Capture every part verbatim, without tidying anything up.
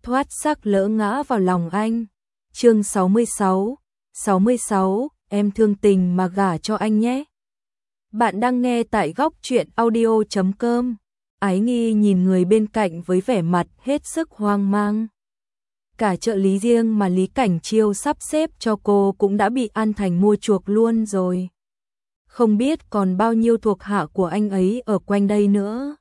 thoát sắc lỡ ngã vào lòng anh. Chương sáu mươi sáu, sáu mươi sáu, em thương tình mà gả cho anh nhé. Bạn đang nghe tại góc truyện audio chấm com. Ái Nghi nhìn người bên cạnh với vẻ mặt hết sức hoang mang. Cả trợ lý riêng mà Lý Cảnh Chiêu sắp xếp cho cô cũng đã bị An Thành mua chuộc luôn rồi. Không biết còn bao nhiêu thuộc hạ của anh ấy ở quanh đây nữa.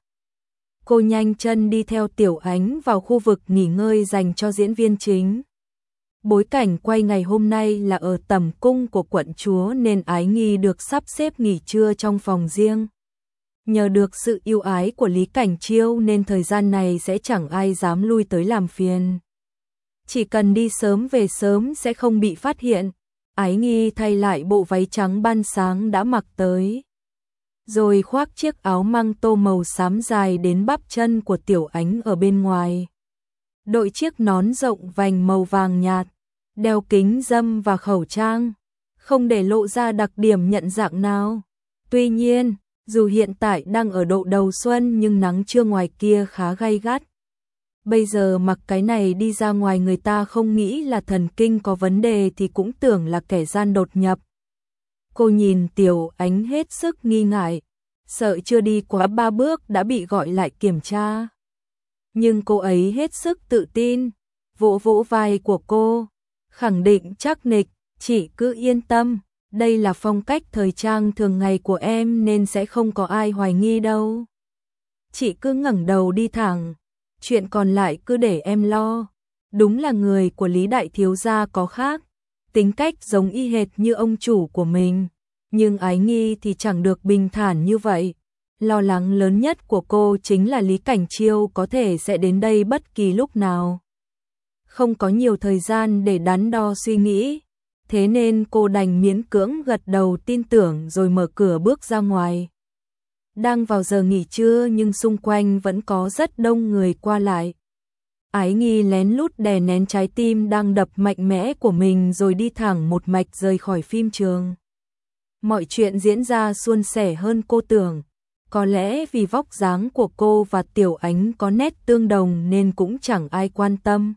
Cô nhanh chân đi theo Tiểu Ánh vào khu vực nghỉ ngơi dành cho diễn viên chính. Bối cảnh quay ngày hôm nay là ở tẩm cung của quận chúa nên Ái Nghi được sắp xếp nghỉ trưa trong phòng riêng. Nhờ được sự yêu ái của Lý Cảnh Chiêu nên thời gian này sẽ chẳng ai dám lui tới làm phiền. Chỉ cần đi sớm về sớm sẽ không bị phát hiện. Ái Nghi thay lại bộ váy trắng ban sáng đã mặc tới, rồi khoác chiếc áo măng tô màu xám dài đến bắp chân của Tiểu Ánh ở bên ngoài. Đội chiếc nón rộng vành màu vàng nhạt, đeo kính râm và khẩu trang, không để lộ ra đặc điểm nhận dạng nào. Tuy nhiên, dù hiện tại đang ở độ đầu xuân nhưng nắng trưa ngoài kia khá gay gắt. Bây giờ mặc cái này đi ra ngoài người ta không nghĩ là thần kinh có vấn đề thì cũng tưởng là kẻ gian đột nhập. Cô nhìn Tiểu Ánh hết sức nghi ngại, sợ chưa đi quá ba bước đã bị gọi lại kiểm tra. Nhưng cô ấy hết sức tự tin, vỗ vỗ vai của cô, khẳng định chắc nịch, chị cứ yên tâm, đây là phong cách thời trang thường ngày của em nên sẽ không có ai hoài nghi đâu. Chị cứ ngẩng đầu đi thẳng, chuyện còn lại cứ để em lo. Đúng là người của Lý đại thiếu gia có khác, tính cách giống y hệt như ông chủ của mình, nhưng Ái Nghi thì chẳng được bình thản như vậy. Lo lắng lớn nhất của cô chính là Lý Cảnh Chiêu có thể sẽ đến đây bất kỳ lúc nào. Không có nhiều thời gian để đắn đo suy nghĩ, thế nên cô đành miễn cưỡng gật đầu tin tưởng rồi mở cửa bước ra ngoài. Đang vào giờ nghỉ trưa nhưng xung quanh vẫn có rất đông người qua lại. Ái Nghi lén lút đè nén trái tim đang đập mạnh mẽ của mình rồi đi thẳng một mạch rời khỏi phim trường. Mọi chuyện diễn ra suôn sẻ hơn cô tưởng. Có lẽ vì vóc dáng của cô và Tiểu Ánh có nét tương đồng nên cũng chẳng ai quan tâm.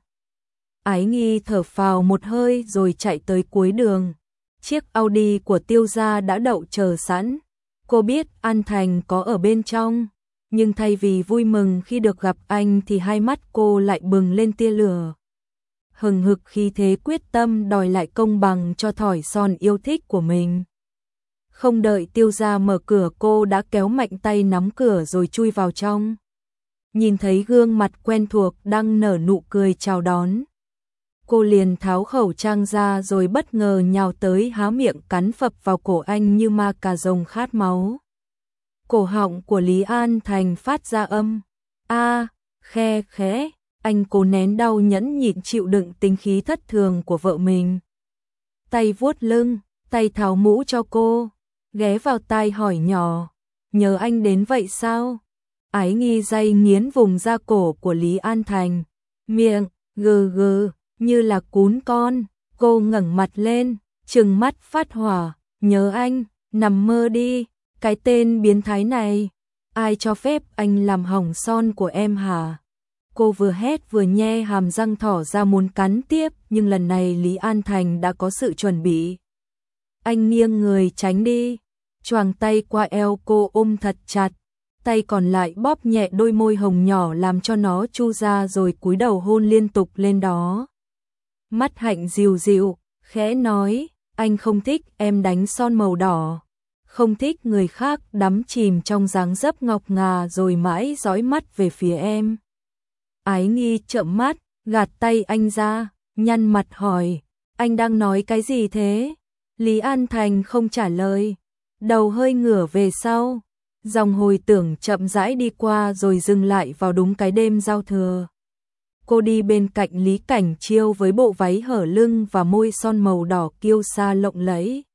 Ái Nghi thở phào một hơi rồi chạy tới cuối đường. Chiếc Audi của Tiêu gia đã đậu chờ sẵn. Cô biết An Thành có ở bên trong, nhưng thay vì vui mừng khi được gặp anh thì hai mắt cô lại bừng lên tia lửa. Hừng hực khí thế quyết tâm đòi lại công bằng cho thỏi son yêu thích của mình. Không đợi Tiêu gia mở cửa cô đã kéo mạnh tay nắm cửa rồi chui vào trong. Nhìn thấy gương mặt quen thuộc đang nở nụ cười chào đón. Cô liền tháo khẩu trang ra rồi bất ngờ nhào tới há miệng cắn phập vào cổ anh như ma cà rồng khát máu. Cổ họng của Lý An Thành phát ra âm a khe khẽ, anh cố nén đau nhẫn nhịn chịu đựng tính khí thất thường của vợ mình. Tay vuốt lưng, tay tháo mũ cho cô, ghé vào tai hỏi nhỏ, nhớ anh đến vậy sao? Ái Nghi day nghiến vùng da cổ của Lý An Thành, miệng gừ gừ như là cún con. Cô ngẩng mặt lên, trừng mắt phát hỏa, nhớ anh, nằm mơ đi, cái tên biến thái này, ai cho phép anh làm hỏng son của em hả? Cô vừa hét vừa nhe hàm răng thỏ ra muốn cắn tiếp, nhưng lần này Lý An Thành đã có sự chuẩn bị. Anh nghiêng người tránh đi, choàng tay qua eo cô ôm thật chặt, tay còn lại bóp nhẹ đôi môi hồng nhỏ làm cho nó chu ra rồi cúi đầu hôn liên tục lên đó. Mắt Hạnh dịu dịu, khẽ nói, anh không thích em đánh son màu đỏ, không thích người khác đắm chìm trong dáng dấp ngọc ngà rồi mãi dõi mắt về phía em. Ái Nghi trợn mắt, gạt tay anh ra, nhăn mặt hỏi, anh đang nói cái gì thế? Lý An Thành không trả lời, đầu hơi ngửa về sau, dòng hồi tưởng chậm rãi đi qua rồi dừng lại vào đúng cái đêm giao thừa. Cô đi bên cạnh Lý Cảnh Chiêu với bộ váy hở lưng và môi son màu đỏ kiêu sa lộng lẫy.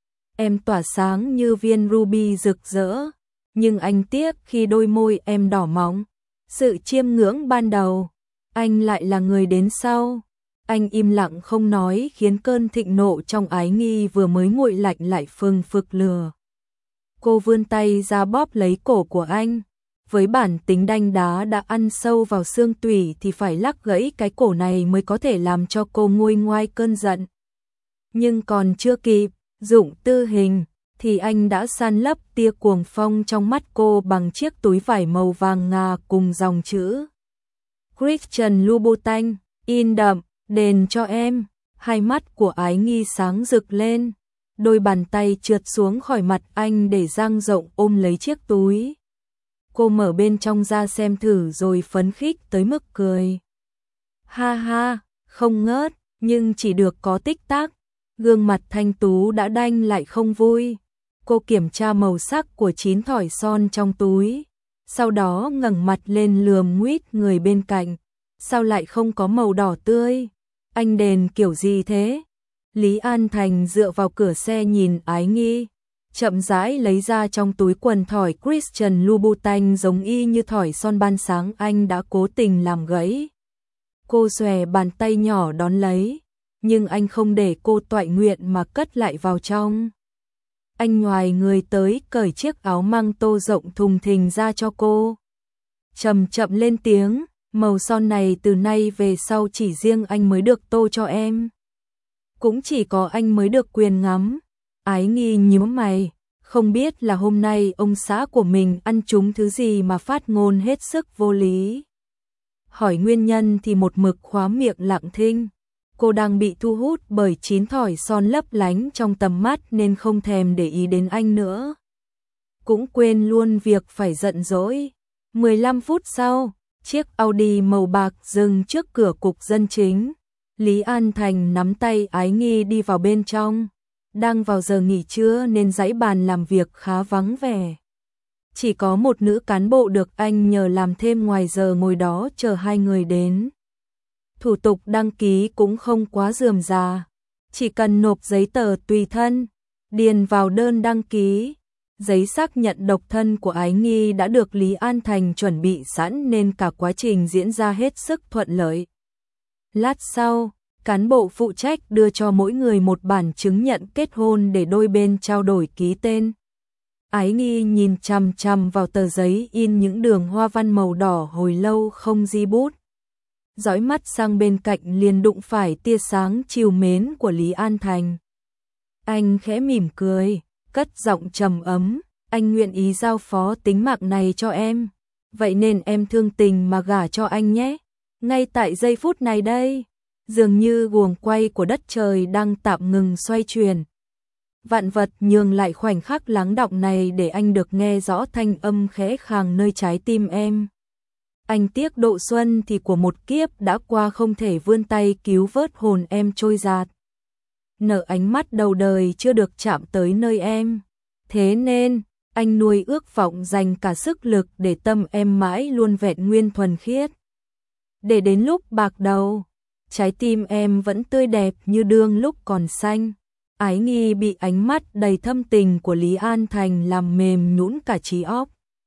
Em tỏa sáng như viên ruby rực rỡ, nhưng anh tiếc khi đôi môi em đỏ mọng. Sự chiêm ngưỡng ban đầu, anh lại là người đến sau. Anh im lặng không nói khiến cơn thịnh nộ trong Ái Nghi vừa mới nguội lạnh lại phừng phực lửa. Cô vươn tay ra bóp lấy cổ của anh, với bản tính đanh đá đã ăn sâu vào xương tủy thì phải lắc gãy cái cổ này mới có thể làm cho cô nguôi ngoai cơn giận. Nhưng còn chưa kịp dụng tư hình thì anh đã san lấp tia cuồng phong trong mắt cô bằng chiếc túi vải màu vàng ngà cùng dòng chữ Christian Louboutin in đậm, đền cho em. Hai mắt của Ái Nghi sáng rực lên, đôi bàn tay trượt xuống khỏi mặt anh để dang rộng ôm lấy chiếc túi. Cô mở bên trong ra xem thử rồi phấn khích tới mức cười. Ha ha, không ngớt, nhưng chỉ được có tích tắc. Gương mặt thanh tú đã đanh lại không vui. Cô kiểm tra màu sắc của chín thỏi son trong túi, sau đó ngẩng mặt lên lườm nguýt người bên cạnh. Sao lại không có màu đỏ tươi? Anh đền kiểu gì thế? Lý An Thành dựa vào cửa xe nhìn Ái Nghi, chậm rãi lấy ra trong túi quần thỏi Christian Louboutin giống y như thỏi son ban sáng anh đã cố tình làm gãy. Cô xòe bàn tay nhỏ đón lấy, nhưng anh không để cô toại nguyện mà cất lại vào trong. Anh nhoài người tới cởi chiếc áo măng tô rộng thùng thình ra cho cô. Chậm chậm lên tiếng, màu son này từ nay về sau chỉ riêng anh mới được tô cho em. Cũng chỉ có anh mới được quyền ngắm. Ái Nghi nhíu mày, không biết là hôm nay ông xã của mình ăn trúng thứ gì mà phát ngôn hết sức vô lý. Hỏi nguyên nhân thì một mực khóa miệng lặng thinh. Cô đang bị thu hút bởi chín thỏi son lấp lánh trong tầm mắt nên không thèm để ý đến anh nữa. Cũng quên luôn việc phải giận dỗi. mười lăm phút sau, chiếc Audi màu bạc dừng trước cửa cục dân chính. Lý An Thành nắm tay Ái Nghi đi vào bên trong. Đang vào giờ nghỉ trưa nên dãy bàn làm việc khá vắng vẻ. Chỉ có một nữ cán bộ được anh nhờ làm thêm ngoài giờ ngồi đó chờ hai người đến. Thủ tục đăng ký cũng không quá rườm rà, chỉ cần nộp giấy tờ tùy thân, điền vào đơn đăng ký. Giấy xác nhận độc thân của Ái Nghi đã được Lý An Thành chuẩn bị sẵn nên cả quá trình diễn ra hết sức thuận lợi. Lát sau, cán bộ phụ trách đưa cho mỗi người một bản chứng nhận kết hôn để đôi bên trao đổi ký tên. Ái Nghi nhìn chằm chằm vào tờ giấy in những đường hoa văn màu đỏ hồi lâu không di bút. Dõi mắt sang bên cạnh liền đụng phải tia sáng trìu mến của Lý An Thành. Anh khẽ mỉm cười, cất giọng trầm ấm, anh nguyện ý giao phó tính mạng này cho em. Vậy nên em thương tình mà gả cho anh nhé. Ngay tại giây phút này đây, dường như guồng quay của đất trời đang tạm ngừng xoay chuyển. Vạn vật nhường lại khoảnh khắc lắng đọng này để anh được nghe rõ thanh âm khẽ khàng nơi trái tim em. Anh tiếc độ xuân thì của một kiếp đã qua không thể vươn tay cứu vớt hồn em trôi dạt. Nở ánh mắt đầu đời chưa được chạm tới nơi em. Thế nên, anh nuôi ước vọng dành cả sức lực để tâm em mãi luôn vẹn nguyên thuần khiết. Để đến lúc bạc đầu, trái tim em vẫn tươi đẹp như đương lúc còn xanh. Ái Nghi bị ánh mắt đầy thâm tình của Lý An Thành làm mềm nhũn cả trí óc.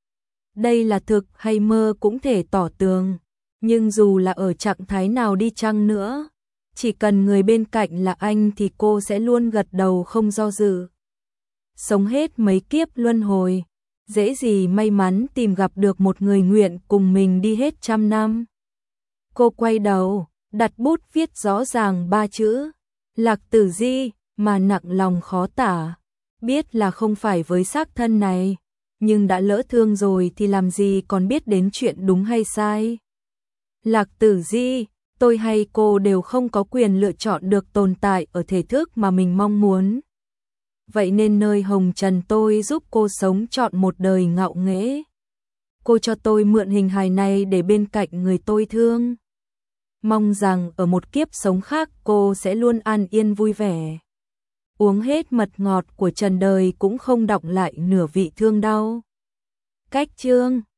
Đây là thực hay mơ cũng thể tỏ tường, nhưng dù là ở trạng thái nào đi chăng nữa, chỉ cần người bên cạnh là anh thì cô sẽ luôn gật đầu không do dự. Sống hết mấy kiếp luân hồi, dễ gì may mắn tìm gặp được một người nguyện cùng mình đi hết trăm năm. Cô quay đầu, đặt bút viết rõ ràng ba chữ, Lạc Tử Di, mà nặng lòng khó tả. Biết là không phải với xác thân này, nhưng đã lỡ thương rồi thì làm gì còn biết đến chuyện đúng hay sai. Lạc Tử Di, tôi hay cô đều không có quyền lựa chọn được tồn tại ở thể thức mà mình mong muốn. Vậy nên nơi hồng trần tôi giúp cô sống trọn một đời ngạo nghễ. Cô cho tôi mượn hình hài này để bên cạnh người tôi thương. Mong rằng ở một kiếp sống khác cô sẽ luôn an yên vui vẻ. Uống hết mật ngọt của trần đời cũng không đọng lại nửa vị thương đau. Cách chương